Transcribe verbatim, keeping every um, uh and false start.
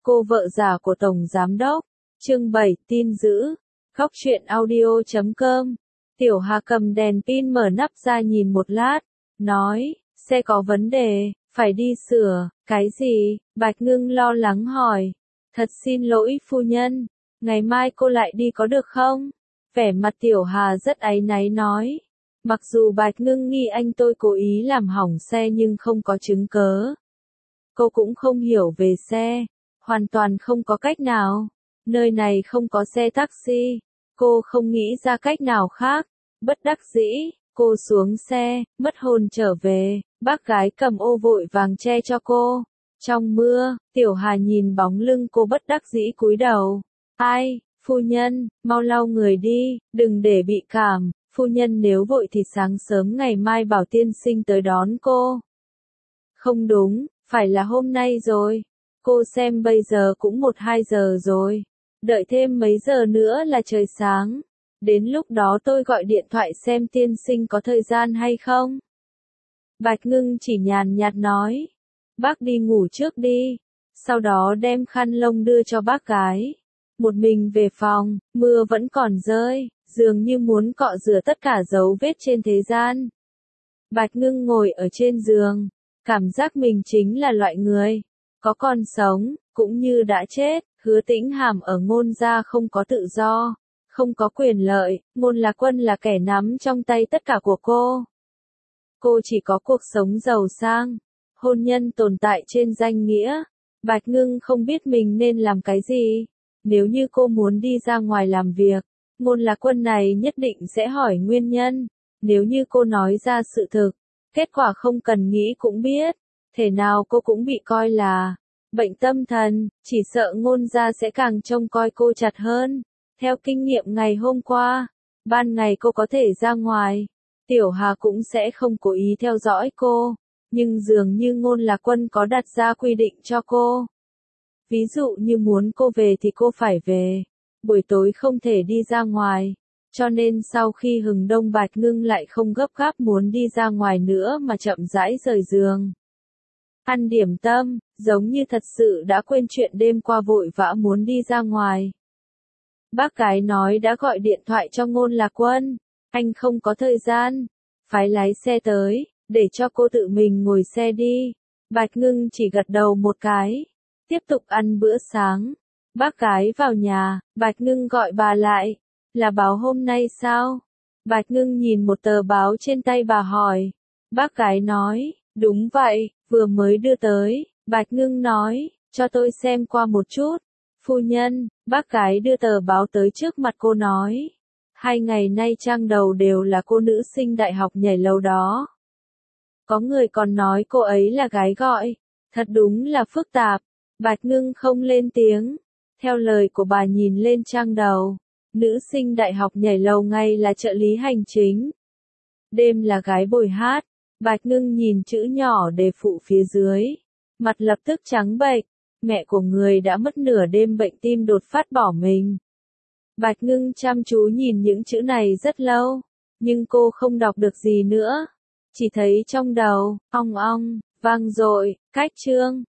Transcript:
Cô vợ già của Tổng Giám Đốc. Chương bảy, tin dữ. Góc truyện audio chấm com. Tiểu Hà cầm đèn pin mở nắp ra nhìn một lát, nói, xe có vấn đề, phải đi sửa. Cái gì? Bạch Ngưng lo lắng hỏi. Thật xin lỗi phu nhân, ngày mai cô lại đi có được không? Vẻ mặt Tiểu Hà rất áy náy nói. Mặc dù Bạch Ngưng nghi anh tôi cố ý làm hỏng xe nhưng không có chứng cớ. Cô cũng không hiểu về xe, hoàn toàn không có cách nào. Nơi này không có xe taxi, cô không nghĩ ra cách nào khác. Bất đắc dĩ, cô xuống xe, mất hồn trở về, bác gái cầm ô vội vàng che cho cô. Trong mưa, Tiểu Hà nhìn bóng lưng cô bất đắc dĩ cúi đầu. Ai, phu nhân, mau lau người đi, đừng để bị cảm. Phu nhân nếu vội thì sáng sớm ngày mai bảo tiên sinh tới đón cô. Không đúng, phải là hôm nay rồi. Cô xem bây giờ cũng một hai giờ rồi. Đợi thêm mấy giờ nữa là trời sáng. Đến lúc đó tôi gọi điện thoại xem tiên sinh có thời gian hay không. Bạch Ngưng chỉ nhàn nhạt nói. Bác đi ngủ trước đi. Sau đó đem khăn lông đưa cho bác gái. Một mình về phòng, mưa vẫn còn rơi, dường như muốn cọ rửa tất cả dấu vết trên thế gian. Bạch Ngưng ngồi ở trên giường, cảm giác mình chính là loại người có còn sống, cũng như đã chết. Hứa Tĩnh Hàm ở Ngôn gia không có tự do, không có quyền lợi, Ngôn Lạc Quân là kẻ nắm trong tay tất cả của cô. Cô chỉ có cuộc sống giàu sang, hôn nhân tồn tại trên danh nghĩa. Bạch Ngưng không biết mình nên làm cái gì. Nếu như cô muốn đi ra ngoài làm việc, Ngôn Lạc Quân này nhất định sẽ hỏi nguyên nhân. Nếu như cô nói ra sự thực, kết quả không cần nghĩ cũng biết. Thể nào cô cũng bị coi là bệnh tâm thần, chỉ sợ Ngôn gia sẽ càng trông coi cô chặt hơn. Theo kinh nghiệm ngày hôm qua, ban ngày cô có thể ra ngoài, Tiểu Hà cũng sẽ không cố ý theo dõi cô. Nhưng dường như Ngôn Lạc Quân có đặt ra quy định cho cô. Ví dụ như muốn cô về thì cô phải về, buổi tối không thể đi ra ngoài. Cho nên sau khi hừng đông Bạch Ngưng lại không gấp gáp muốn đi ra ngoài nữa mà chậm rãi rời giường. Ăn điểm tâm, giống như thật sự đã quên chuyện đêm qua vội vã muốn đi ra ngoài. Bác gái nói đã gọi điện thoại cho Ngôn Lạc Quân, anh không có thời gian, phải lái xe tới, để cho cô tự mình ngồi xe đi. Bạch Ngưng chỉ gật đầu một cái, tiếp tục ăn bữa sáng. Bác gái vào nhà, Bạch Ngưng gọi bà lại, là báo hôm nay sao? Bạch Ngưng nhìn một tờ báo trên tay bà hỏi. Bác gái nói, đúng vậy, vừa mới đưa tới. Bạch Ngưng nói, cho tôi xem qua một chút. Phu nhân, bác gái đưa tờ báo tới trước mặt cô nói. Hai ngày nay trang đầu đều là cô nữ sinh đại học nhảy lầu đó. Có người còn nói cô ấy là gái gọi. Thật đúng là phức tạp. Bạch Ngưng không lên tiếng. Theo lời của bà nhìn lên trang đầu. Nữ sinh đại học nhảy lầu ngày là trợ lý hành chính. Đêm là gái bồi hát. Bạch Ngưng nhìn chữ nhỏ đề phụ phía dưới. Mặt lập tức trắng bệch. Mẹ của người đã mất nửa đêm bệnh tim đột phát bỏ mình. Bạch Ngưng chăm chú nhìn những chữ này rất lâu. Nhưng cô không đọc được gì nữa. Chỉ thấy trong đầu, ong ong, vang dội, cách chương.